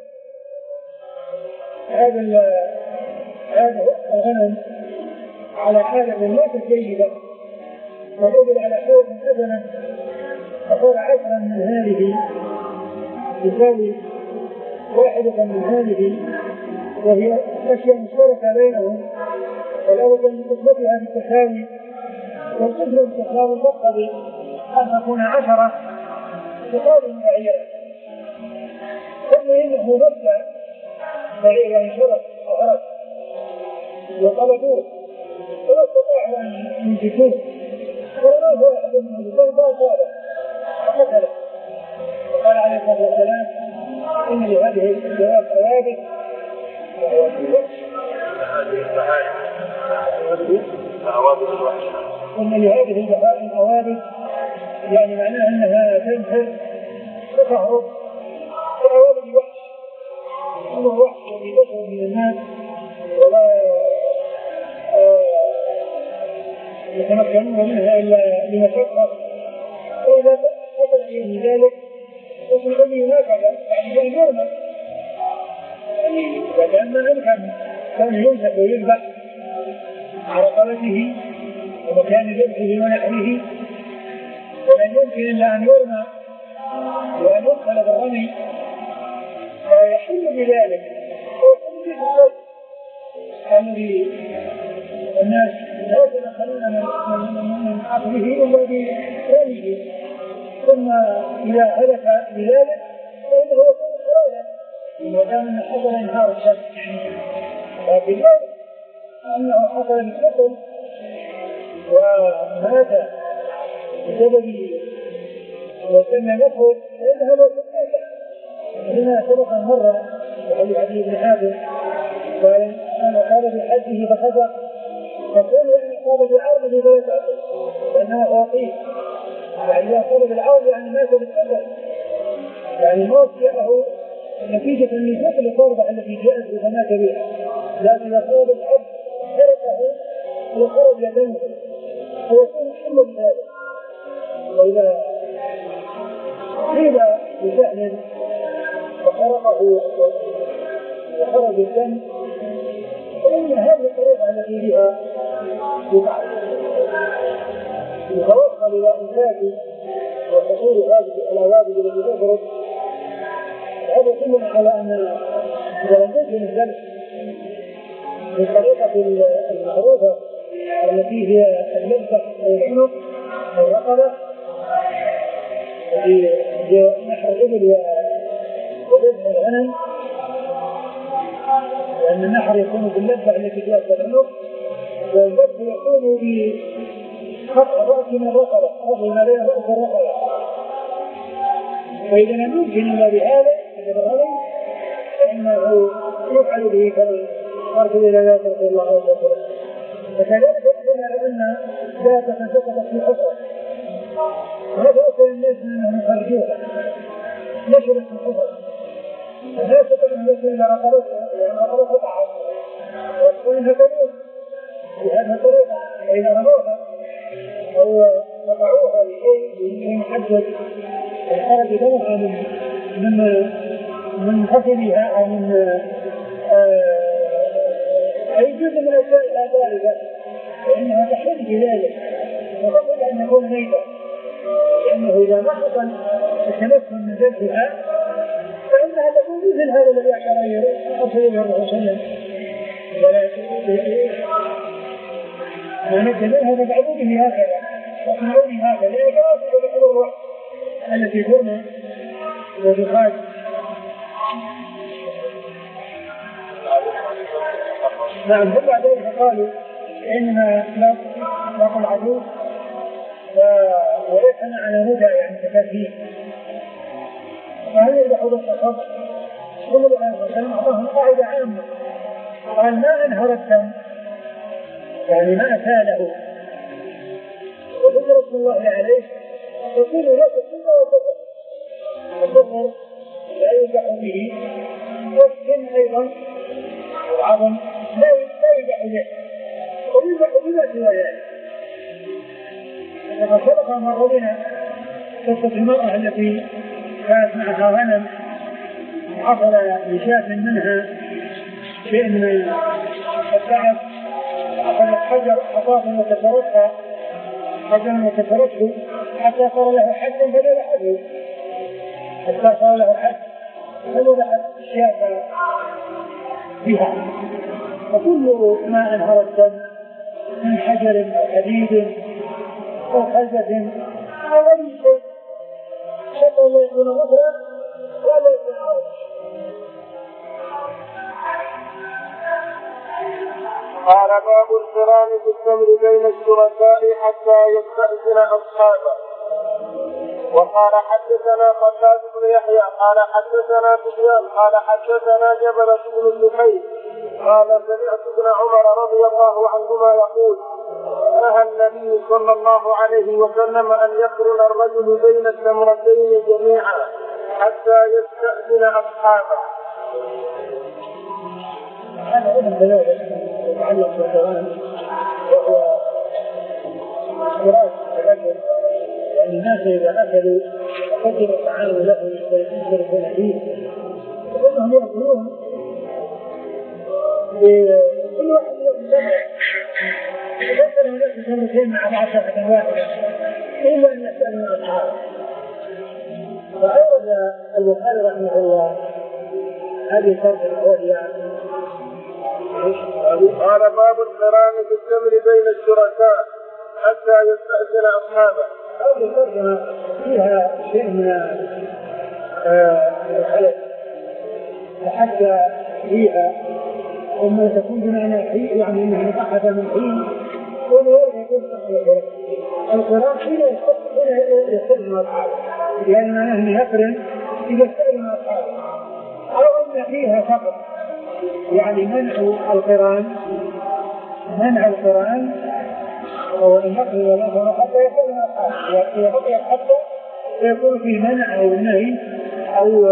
هذا هذا الغنم على حالة ليست جيدة وجدل على حالة حسنة، فصار عشرا من هذه تساوي واحدة من هذه، وهي أشياء مشتركة بينهم، ولو كان قسمتها بالتساوي والقسم بالتساوي تقتضي أن تكون عشرة تساوي بعيرا، ثم إنه نبدأ بعيرا شرف وغرف وطلبوه ولا استطاعوا أن ينجزوه، ولا هو أحد من الجبال طالب فقتله. وقال عليه الصلاة والسلام إن لهذه الجواب أوابد إن لهذه البهائم أوابد، يعني معناه أنها تنفر وتهرب كأوابد الوحش، إنه وحش يبشر من الناس ولا يتمكنون منها إلا لمشقة، وإذا حصل فيه ذلك يصل به هكذا يعني ينجرنا، يعني إذا كان ما أمكن كان يمسك ويذبح على رقبته ومكان ذبحه ونحره، ولن يمكن إلا أن يرمى وأن يدخل بالرمي، فيحل بذلك ويحل بالصوت الذي الناس لا يتدخلون من عقله إلا برميه، ثم إذا هلك بذلك فإنه يكون خراجا إذا كان حصل انهار الشمس، لكن لو أنه حصل بالحكم ومات بسبب وكان يخرج فإنه لا يتكلم. هنا سبق مرة وحديث حديث ابن حاتم قال أنا قال بحجه فخذ فقولوا أن قال بعرضه فلا تأكل لأنها خواطير، يعني إذا قال بالعرض يعني مات بالقدر، يعني الموت جاءه نتيجة النسوء القربة التي جاءت بفمات بها، لأن إذا خرج الأب خرقه وخرج دمه فيكون حل بهذا. وإذا قيل بشأن وخرقه وخرج الدم فإن هذه الطريقة التي بها يتوصل إلى إنتاج وحصول هذه الألوان التي تخرج. هذا يدل على أن إذا لم يكن الدم بالطريقة المعروفة التي هي اللذة أو العنق أو الرقبة نحو الإبل وذبح الغنم، لأن النحر يكون باللذة التي فيها العنق، والذبح يكون بقطع رأس من الرقبة أو ما بين رأس الرقبة. فإذا لم يمكن إلا بهذا فإنه يفعل به كالمرء إلى لا ترضي الله عز وجل. فكذلك يمكن أن ذاتك سقطت في حفرة، وهذا أكثر الناس منهم يخرجوها نشرت في الحفرة، الناس تقوم يصل إلى رقبتها لأن رقبتها تعب وتكون إنها تموت بهذه الطريقة. فإذا رموها أو وقعوها بشيء محدد خرج دمها من من من حفرها أو من أي جزء من أجزاء ذلك، فإنها تحل بذلك وقبل أن يكون ميتا، لأنه إذا ما حصل التمكن من ذاتها فإنها تكون مثل هذا الذي أشار أصله الرسول صلى الله عليه وسلم. ما نجد منها تفعلوا به هكذا وصنعوا به هكذا، لأنه كما تدخل الروح التي ترمى وتخاج. نعم. هم بعد ذلك قالوا إنها لاق العدو وليس على ندى يعني تكافيه، فهل يذبح بالتصرف؟ هم الآن أعطاهم قاعدة عامة، قال ما أنهر الدم يعني ما أساله وقال رسول الله عليه يقول لا تسمى وتسمى الظهر لا يذبح به، والسن أيضا العظم لا يذبح به ويذبح بما سوى ذلك. لقد سبق مر بنا قصة المرأة التي كانت معها غنم حصل لشاة منها شيء من التعب، أخذت حجر حصاة وكسرتها حجرا وكسرته حتى صار له حد فلا حد حتى صار له حد فذبحت الشاة بها. وكل ما أنهر الدم من حجر أو حديد أو خزة أو أي شيء حتى لا يكون مطرا ولا يكون عرض. قال باب القران في التمر بين الشركاء حتى يستأذن أصحابه. وقال حدثنا خلاد بن يحيى قال حدثنا سفيان قال حدثنا جبل بن سفيان قال سمعت ابن عمر رضي الله عنهما يقول نهى النبي صلى الله عليه وسلم أن يقرن الرجل بين التمرتين جميعا حتى يستأذن أصحابه. هذا ابن دلالة يتعلق بالقرآن وهو فراش الرجل، يعني الناس إذا أكلوا قدر الطعام له يشتركون فيه فإنهم يأكلون كل واحد يأكل يقدر أن يأكل سنتين مع بعض ساعة واحدة إلا أن يستأذن أصحابه. فأورد البخاري رحمه الله هذه الفرق الأولى. قال باب القران في التمر بين الشركاء حتى يستأذن أصحابه. هذه الترجمة فيها شيء من الخلل حتى فيها وما تكون بمعنى حين، يعني أنها متحدة من حين ولا يكون القرآن حين يستأذن أصحابه، يعني معناه أن يقرن إذا استأذن أصحابه، أو أن فيها فقط يعني منع القرآن منع القرآن أو النقل والنظر حتى يكون حتى يكون فيه منع أو نهي أو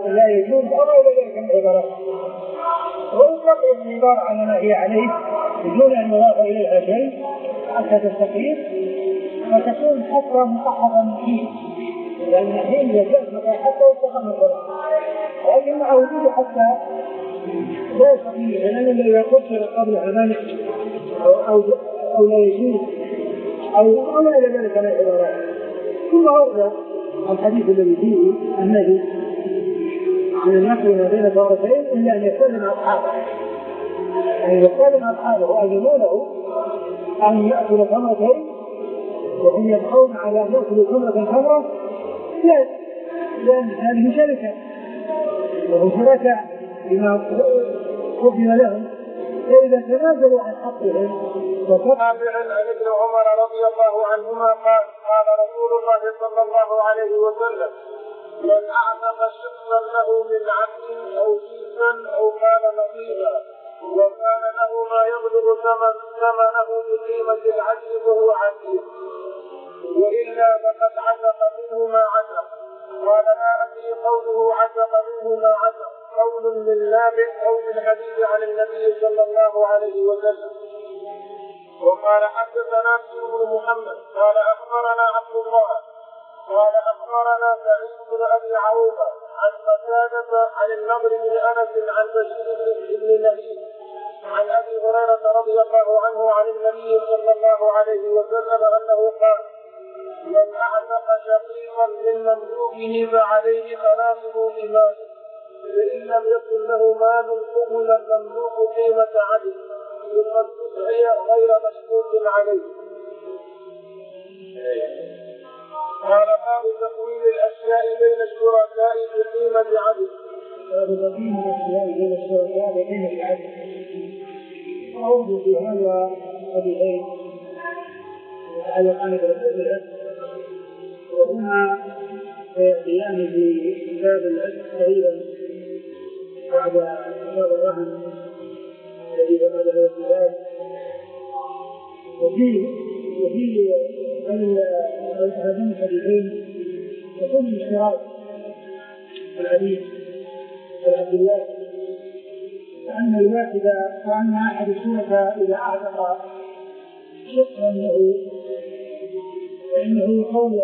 لا يجوز أو إلى ذلك من العبارات. ويطلق العبارة على ما هي عليه بدون أن يضاف إليها شيء حتى تستقيم وتكون حتى مصحبة من حين، لأن الحين يجوز حتى يستقيم الغرام، لكن مع وجود حتى لا يستطيع، لأن إذا قصر قبل أمانه أو, أو, أو لا يجوز أو أو إلى ذلك من العبارات. ثم ورد الحديث الذي فيه النهي عن النقل ما بين طرفين إلا أن يستلم أصحابه، يعني يستلم أصحابه أذنوا له أن يأكل تمرتين وهم يبقون على أن يأكلوا تمرة تمرة، لا، لأن هذه شركة وهم شركاء بما قدم لهم، فإذا تنازلوا عن حقهم. وكافر عن ابن عمر رضي الله عنهما قال قال رسول الله صلى الله عليه وسلم: من أعتق شخصا له من عبد أو جيفا أو قال نصيبا وكان له ما يبلغ ثمنه بقيمة العدل فهو عتيق، وإلا فقد عتق منه ما عتق. قال: لا أدري قوله عتق منه ما عتق قول من نابع أو من حديث عن النبي صلى الله عليه وسلم. وقال: حدثنا بشر بن محمد قال أخبرنا عبد الله قال أخبرنا سعيد بن أبي عروبة عن قتادة عن النضر بن أنس عن بشير بن نهيد عن أبي هريرة رضي الله عنه عن النبي صلى الله عليه وسلم أنه قال: من أعتق شقيقا من مملوكه فعليه خلاصه بماله، فإن لم يكن له مال قبل المملوك قيمة عدل ثم استدعي غير مشكوك عليه. قال: باب تقويم الأشياء بين الشركاء بقيمة عدل. باب تقويم الأشياء بين الشركاء بقيمة عدل. أوضح في هذا حديثين يتعلقان بالأسئلة، وهما سيأتيان في كتاب الأسئلة قريبا بعد كتاب الرهن الذي بعد الكتاب. وفيه وفيه هذين الحديثين يكون الاشتراك في الحديث عن عبد الله أن الواحد وأن أحد الشركاء إذا أعتق شخصا له فإنه يقوم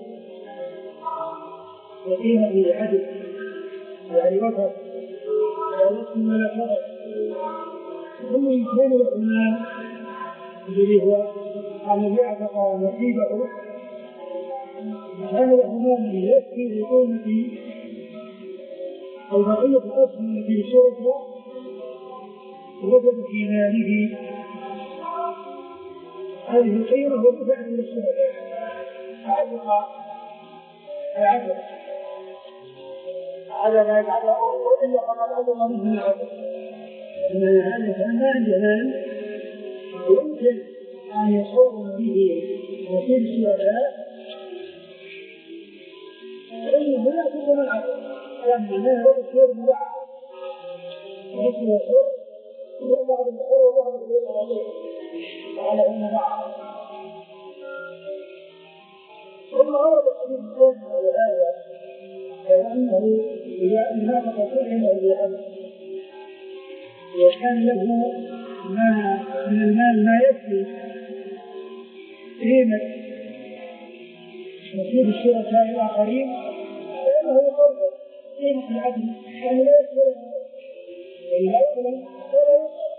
بقيمة عدل، يعني وقت ولكن ولا فرق، ثم يكون الإمام الذي هو أن يعتق نصيبه هذا الإمام يكفي بقيمة أو بقية الأصل التي شركه وجد في ماله هذه القيمة ودفع من الشركاء فعلق العدل على ما يفعله وإلا فقد عدل منه العدل. إن هذا فما جمال ويمكن أن يصور به نصيب الشركاء فإنه لا يكون من العدل، لأن ما هو الشيء مباح مثل الشيء وبعض الحر وبعض الحر على أن بعض. ثم ورد الحديث الثاني على الآية فإنه إذا نافق كلهم أو بأمر وكان له ما من المال ما يكفي قيمة نصيب الشركاء الآخرين فإنه يقرر قيمة العدل، يعني لا يكفي إلا يظلم ولا يصل.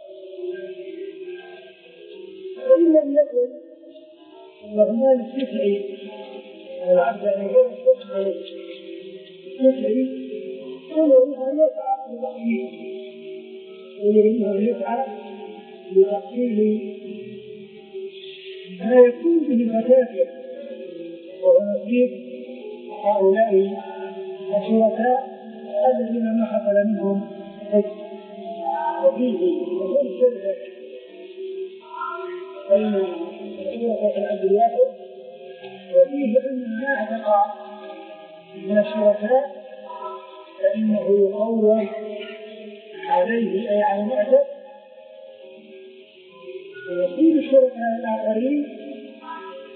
وإن لم يكن الرجال الشفعي والعبد أن يكون الشفعي الشفعي يريد أن يسعى لتحصيل يريد أن يسعى لتحصيل ما يكون به المكاسب وهو نصيب هؤلاء الشركاء الذين ما حصل منهم حج. وفيه وكل شركة بين شركة العبد الواحد، وفيه أن ما اعتق من الشركاء فإنه يقوم عليه أي على المعتق ويصيب الشركاء الآخرين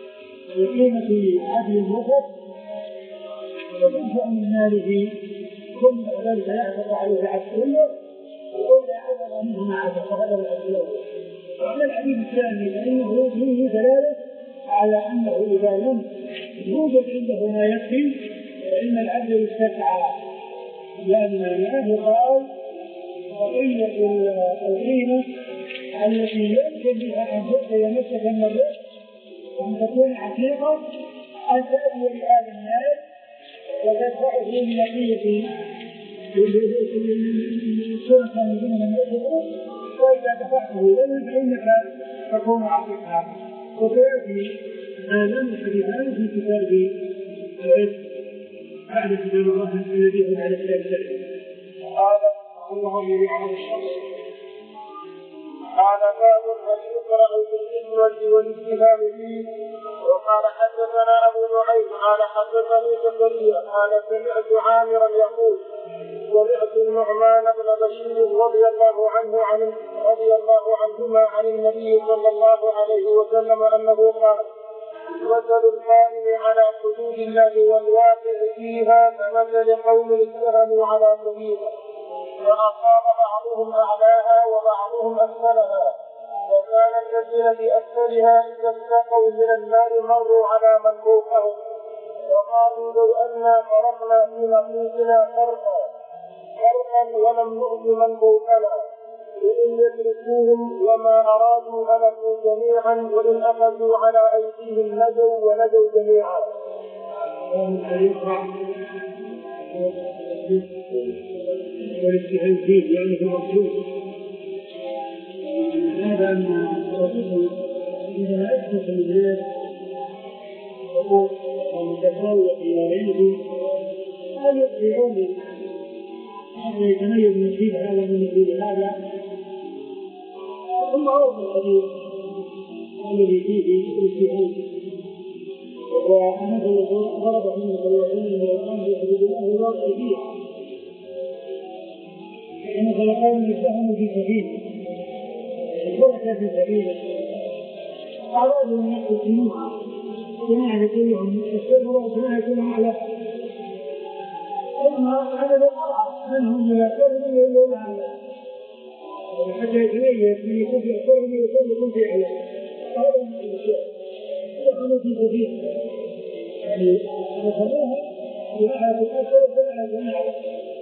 بقيمة عدل الوسط وتنفع من ماله ثم ذلك يعتق عليه العبد كله وقول لا عدد منه ما عدد فغدر العبد الاول. وعلى الحديث الثاني فانه فيه دلاله على انه اذا لم يوجد عنده ما يكفي فان العبد يستسعى، لان العبد قال بقيه القيمه التي يمكن بها ان تؤتي نفسك من الرزق وان تكون عتيقه ان تاتي لهذا الناس وتدفعه من بقيه الشركه الذين لم يدفعوا، واذا دفعته اليه فانك تكون عتيقا. وسياتي هذان الحديثان في كتاب الرزق بعد كتاب الله الذي هو على كتاب الرزق. هذا انه يعمل الشخص. هذا باب هل يقرأ بالإجمة والاجتهاد فيه. وقال حدثنا أبو نعيم قال حدثني زكريا قال سمعت عامرا يقول سمعت النعمان بن بشير رضي الله عنه عن رضي الله عنهما عن النبي صلى الله عليه وسلم أنه قال مثل القائم على حدود الله والواقع فيها كمثل قوم اتهموا على سبيله فأصاب بعضهم أعلاها وبعضهم أسفلها، وكان الذين بأسفلها إذا استقوا من الماء مروا على من فوقهم وقالوا لو أنا فرقنا في نقيصنا فرقا فرقا ولم نؤذ من فوقنا وإن يتركوهم وما أرادوا هلكوا جميعا وإن أخذوا على أيديهم نجوا ونجوا جميعا. والاجتهاد فيه يعني في المقصود هذا أن الرسول إذا أسس الناس ومتفاوت إلى غيره هل يطيعون حتى يتميز نصيب هذا من نصيب هذا، ثم أورد الحديث الذي فيه الاجتهاد ومثل ضرب منه الوحيد من الأمر في حدود الله الواقع فيه إن خلقهم يساهموا في سبيله البركة في سبيله أرادوا أن يقتلوها جماعة كلهم يستمروا وجماعة كلهم على ثم عدد القرعة منهم من الكلمة يقولون على حتى يتميز من يكون في الكلمة ويكون في على هذا من الأشياء يدخلوا في سبيله يعني يخلوها جماعة الأكثر وجماعة جماعة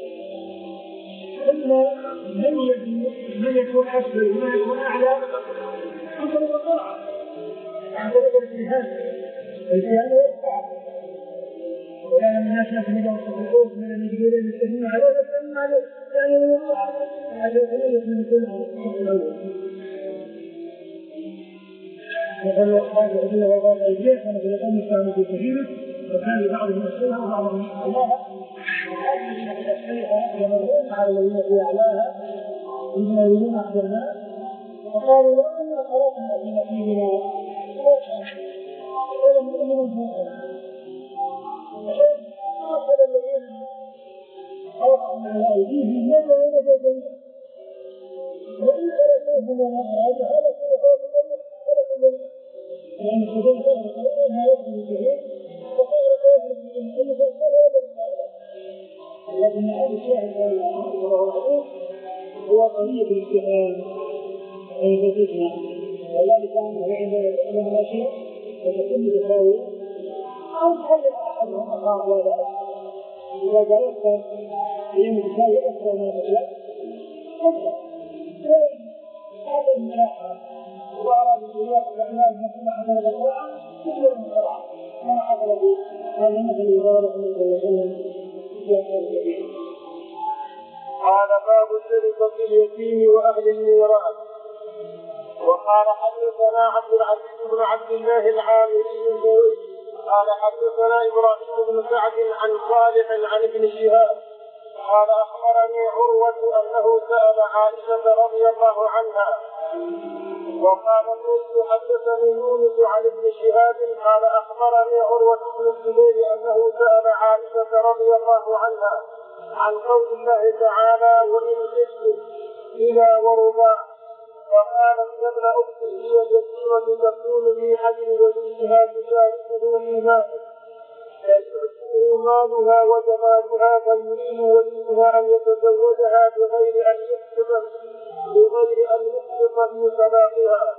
ثم من يكون أسفل ومن يكون أعلى حصل القرعة عن طريق الاجتهاد. الاجتهاد هو الصعب وكان من الناس يأخذ إلى الخطوط من المجهولين يستهمون عليه فاستهمون عليه يعني من الصعب هذا يتميز من كل الأول. وقال هذه الأدلة والغاية الجيش كانوا في الأقوم يستهمون في سبيله وكان بعضهم يسألها وبعضهم يسألها وهذه من الأسئلة يمرون على الذين في أعلاها إذن يريدون أخبرنا وقالوا لو أن خلقنا في نبينا ولم يؤمنوا فوقنا أخذ الذين خلقنا على أيديهم نجوا ونجوا جميعا وإن خلقوهم وما أرادوا هذا خلقوا لأن الخطوط ما يكون كثير وقال قوله من كل فصل لكن هذا الشاهد هو قضية الاجتهاد أي فتنة وذلك أنه عند لما شيء فتكون متساوية أو تحلل أحدهم أخاه ولا إذا جلست هي متساوية أكثر من الأخلاق أكثر هذا الملاحظة وأراد الإله الأعلام مثل حسن الأخلاق كل المقرعة ما حصل به هذا مثل إبارة من صلى الله عليه وسلم هذا باب الشركة اليتيم وأهل الميراث. وقال حدثنا عبد العزيز بن عبد الله العامري البويسي قال حدثنا إبراهيم بن سعد عن صالح عن ابن شهاب قال أخبرني عروة أنه سأل عائشة رضي الله عنها. وقال قلت حدثني يونس عن ابن شهاب قال أخبرني عروة بن الزبير أنه سأل عائشة رضي الله عنها عن قول الله تعالى وإن خفتم إلى ورضاع فقالت يا ابن أختي هي اليتيمة تكون لي أجل وليها تشاركه في ماله فيعجبه مالها وجمالها فيريد وليها أن يتزوجها بغير أن يكتب بغير أن يكتب في صداقها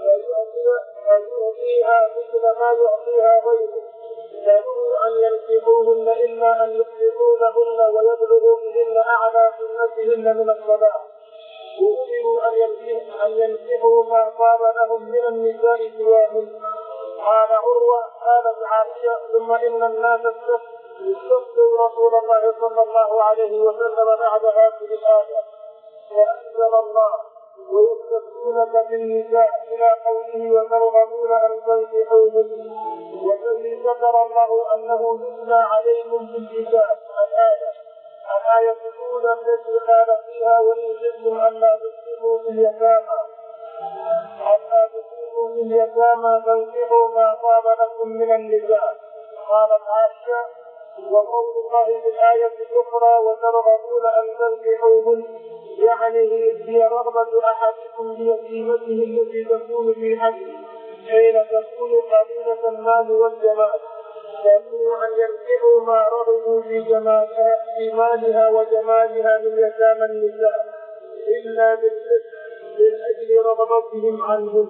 فيعطيها مثل ما يعطيها غيره، فيأمروا أن ينكحوهن إلا أن يحرقونهن ويبلغوا بهن أعلى سنتهن من الصلاة، وأمروا أن ينكحوا ما طاب لهم من النساء سواهن. قال عروة قالت عائشة ثم إن الناس استفتوا رسول الله صلى الله عليه وسلم بعد هذه الآية، فأنزل الله ويستفتونك في النساء إلى قوله وترغبون أن تنكحوهن، وفيه ذكر الله أنه يثنى عليكم في الكتاب الآية الآية الأولى التي قال فيها وإن خفتم ألا تفسدوا في اليتامى ألا تفسدوا في اليتامى فانكحوا ما طاب لكم من النساء. قالت عائشة وقول الله في الآية الأخرى وترغبون أن تنكحوهن يعني هي رغبة أحدكم بيتيمته التي تكون في حقه حين تكون قليلة المال والجمال، فإنه أن ينكحوا ما رغبوا في جمالها في مالها وجمالها من يتامى النساء إلا بالرزق من أجل رغبتهم عنهم.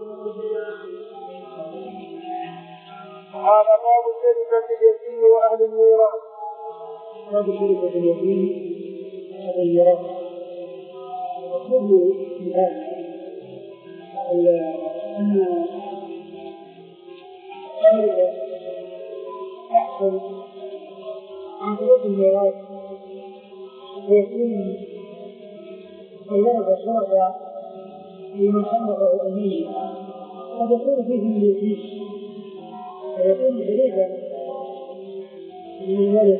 هذا باب شركة اليتيم وأهل الميراث. باب شركة اليتيم وأهل الميراث كل هذا أن الشركة تحصل عن طريق الميراث، ويكون ثلاثة شركاء لمن خلقه الأمين، قد يكون فيه اليتيم ويكون شريكا للولد،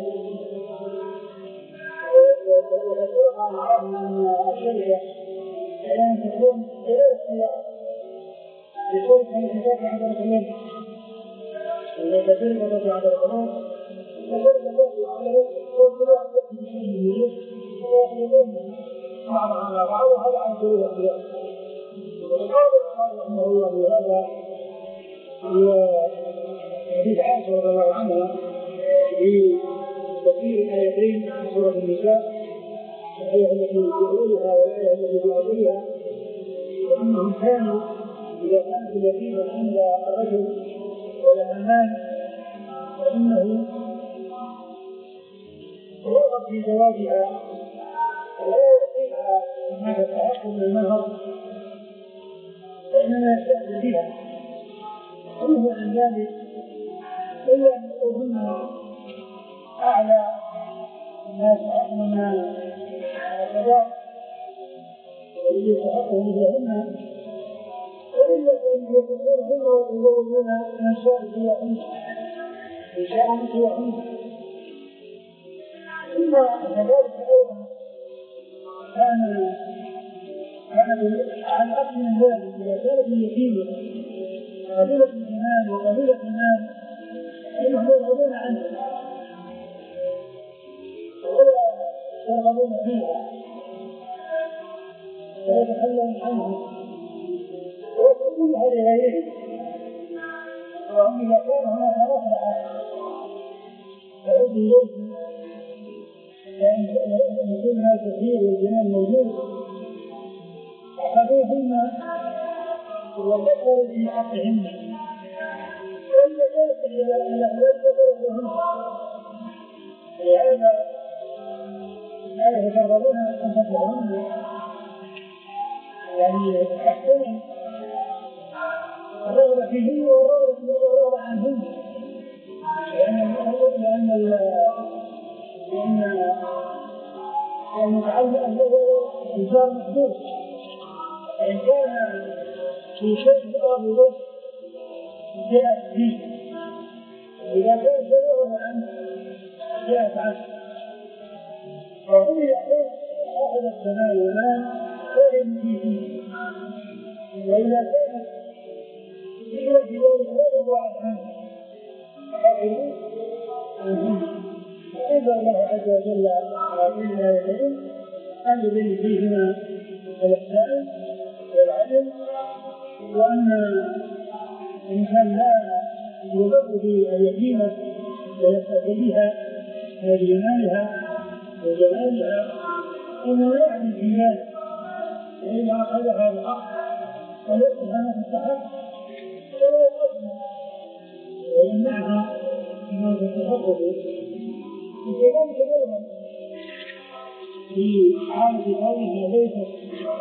ويتوقع معهم أن الشركة أن تكون ثلاث سيارات لكل حيث عند الحلول، إذا تشركة عند الحلول فشركة على كل واحد يكون ويأخذون بعض على بعض وهذا عن طريق الخيار. وقال رحمه الله بهذا وحديث عائشة رضي الله عنها في تفسير الآيتين في سورة النساء، الآية التي يقولها والآية التي يعطيها، وأنهم كانوا إذا كانت اليتيمة عند الرجل ولا أمان فإنه يرغب في زواجها ولا يعطيها ما تستحق من المهر، فإنما يستأذن بها وهو عن ذلك إلا أن يكون أعلى الناس أحمنا وكذا والذي يتحقه مثلهن، وإلا أن يتحقهن ويتزوجون من شاء سواهن من شاء سواهن. ثم كذلك أيضا كان عن أصل من ذلك إذا كانت اليتيمة قليلة الإيمان وقليلة الإيمان فإنهم يرغبون عنها ولا يرغبون فيها ويتخلون عنها ويتركونها لغيرهم. وإذا كان هناك مصلحة تعود إليهم لأن يكون هذا التغيير والجنان موجود أخذوهن وذكروا في حقهن، وإذا كانت الأولاد ذكروهن لهذا لا يترغبون أن تدعوهن يعني يحسن الرغبة فيهن والرغبة عنهن، لأن لأن لأن المتعلق له إنسان محدود، فإن كان في شيء أو له جاءت فيه، إذا كان شيء عنه جاءت عنه، فهو يقول أخذ الزمان والآن فهم فيه، وإذا كان في وجه لا يضع عنه فقالوا فإذا الله عز وجل هذه الآيتين أن يبين فيهما الإحسان والعدل، وأن الإنسان لا يضر باليتيمة ويستقبلها بجمالها وجلالها انه يعني في ذلك فإذا أخذها الحق ويصبح ما تستحق فلا يقدم ويمنعها مما تتحقق وكذلك أيضا في حالة قولها بيتك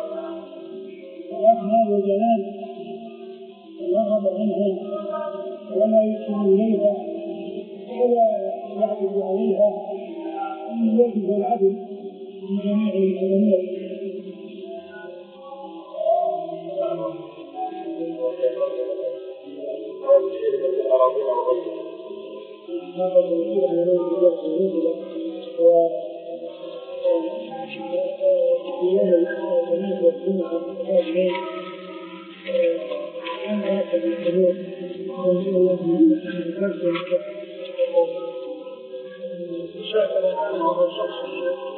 الأكمال والجلال يرغب عنها ولا يسمع إليها ولا يعتد عليها من يجب العدل في جميع الأمور. و